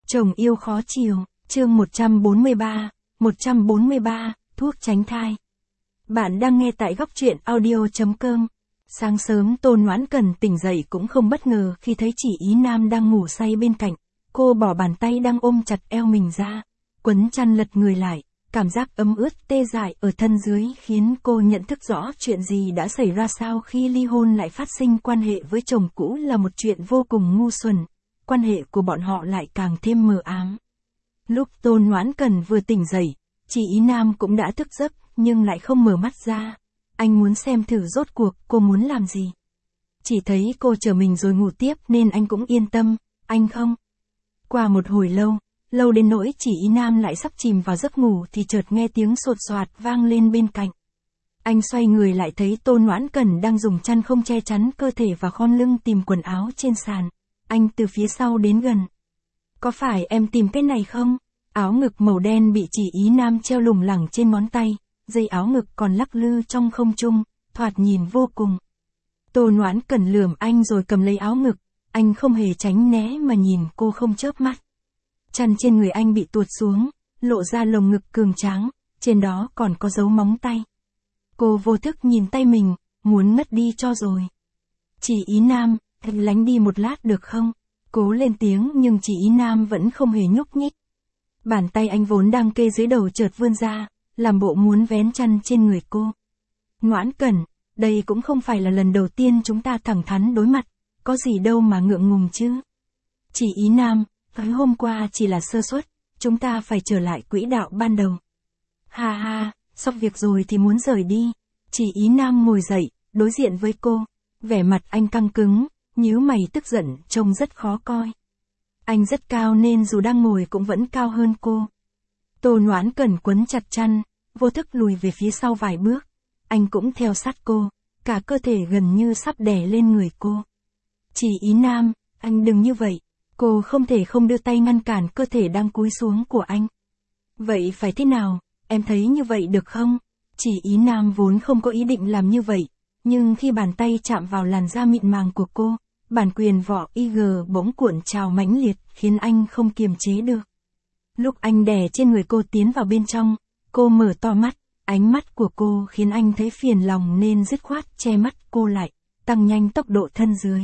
Chồng yêu khó chiều, chương 143, thuốc tránh thai. Bạn đang nghe tại góc truyện audio.com. Sáng sớm Tôn Noãn Cần tỉnh dậy cũng không bất ngờ khi thấy chị Ý Nam đang ngủ say bên cạnh. Cô bỏ bàn tay đang ôm chặt eo mình ra, quấn chăn lật người lại, cảm giác ấm ướt tê dại ở thân dưới khiến cô nhận thức rõ chuyện gì đã xảy ra sau khi ly hôn lại phát sinh quan hệ với chồng cũ là một chuyện vô cùng ngu xuẩn. Quan hệ của bọn họ lại càng thêm mờ ám. Lúc Tôn Noãn Cần vừa tỉnh dậy, chị Ý Nam cũng đã thức giấc nhưng lại không mở mắt ra. Anh muốn xem thử rốt cuộc cô muốn làm gì. Chỉ thấy cô chờ mình rồi ngủ tiếp nên anh cũng yên tâm, anh không. Qua một hồi lâu đến nỗi chị Ý Nam lại sắp chìm vào giấc ngủ thì chợt nghe tiếng sột soạt vang lên bên cạnh. Anh xoay người lại thấy Tôn Noãn Cần đang dùng chăn không che chắn cơ thể và khom lưng tìm quần áo trên sàn. Anh từ phía sau đến gần. Có phải em tìm cái này không? Áo ngực màu đen bị chị Ý Nam treo lủng lẳng trên ngón tay, dây áo ngực còn lắc lư trong không trung, thoạt nhìn vô cùng. Tôn Noãn Cần lườm anh rồi cầm lấy áo ngực, anh không hề tránh né mà nhìn cô không chớp mắt. Chăn trên người anh bị tuột xuống, lộ ra lồng ngực cường tráng, trên đó còn có dấu móng tay. Cô vô thức nhìn tay mình, muốn ngất đi cho rồi. Chị Ý Nam, em lánh đi một lát được không? Cố lên tiếng nhưng chị Ý Nam vẫn không hề nhúc nhích. Bàn tay anh vốn đang kê dưới đầu chợt vươn ra, làm bộ muốn vén chăn trên người cô. Noãn Cần, đây cũng không phải là lần đầu tiên chúng ta thẳng thắn đối mặt, có gì đâu mà ngượng ngùng chứ. Chị Ý Nam, hôm qua chỉ là sơ suất, chúng ta phải trở lại quỹ đạo ban đầu. Ha ha, xong việc rồi thì muốn rời đi. Chị Ý Nam ngồi dậy, đối diện với cô, vẻ mặt anh căng cứng, nhíu mày tức giận, trông rất khó coi. Anh rất cao nên dù đang ngồi cũng vẫn cao hơn cô. Tôn Noãn Cần quấn chặt chăn, vô thức lùi về phía sau vài bước. Anh cũng theo sát cô, cả cơ thể gần như sắp đè lên người cô. Chị Ý Nam, anh đừng như vậy. Cô không thể không đưa tay ngăn cản cơ thể đang cúi xuống của anh. Vậy phải thế nào, em thấy như vậy được không? Chị Ý Nam vốn không có ý định làm như vậy, nhưng khi bàn tay chạm vào làn da mịn màng của cô, bản quyền vỏ IG bỗng cuộn trào mãnh liệt khiến anh không kiềm chế được. Lúc anh đè trên người cô tiến vào bên trong, cô mở to mắt, ánh mắt của cô khiến anh thấy phiền lòng nên dứt khoát che mắt cô lại, tăng nhanh tốc độ thân dưới.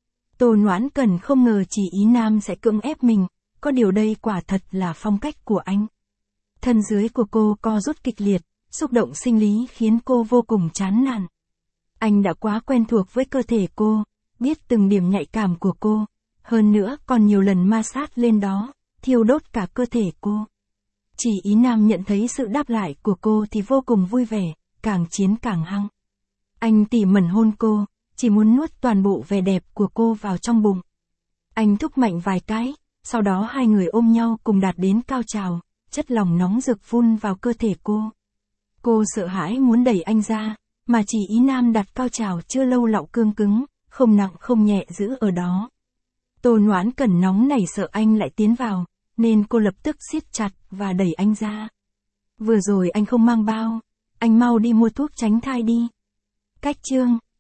Tôn Noãn Cần không ngờ chị Ý Nam sẽ cưỡng ép mình, có điều đây quả thật là phong cách của anh. Thân dưới của cô co rút kịch liệt, xúc động sinh lý khiến cô vô cùng chán nản. Anh đã quá quen thuộc với cơ thể cô, biết từng điểm nhạy cảm của cô, hơn nữa còn nhiều lần ma sát lên đó, thiêu đốt cả cơ thể cô. Chị Ý Nam nhận thấy sự đáp lại của cô thì vô cùng vui vẻ, càng chiến càng hăng. Anh tỉ mẩn hôn cô, chỉ muốn nuốt toàn bộ vẻ đẹp của cô vào trong bụng. Anh thúc mạnh vài cái, sau đó hai người ôm nhau cùng đạt đến cao trào, chất lỏng nóng rực phun vào cơ thể cô. Cô sợ hãi muốn đẩy anh ra, mà chị Ý Nam đặt cao trào chưa lâu lạo cương cứng, không nặng không nhẹ giữ ở đó. Tôn Noãn Cần nóng nảy sợ anh lại tiến vào, nên cô lập tức siết chặt và đẩy anh ra. Vừa rồi anh không mang bao, anh mau đi mua thuốc tránh thai đi. Cách chương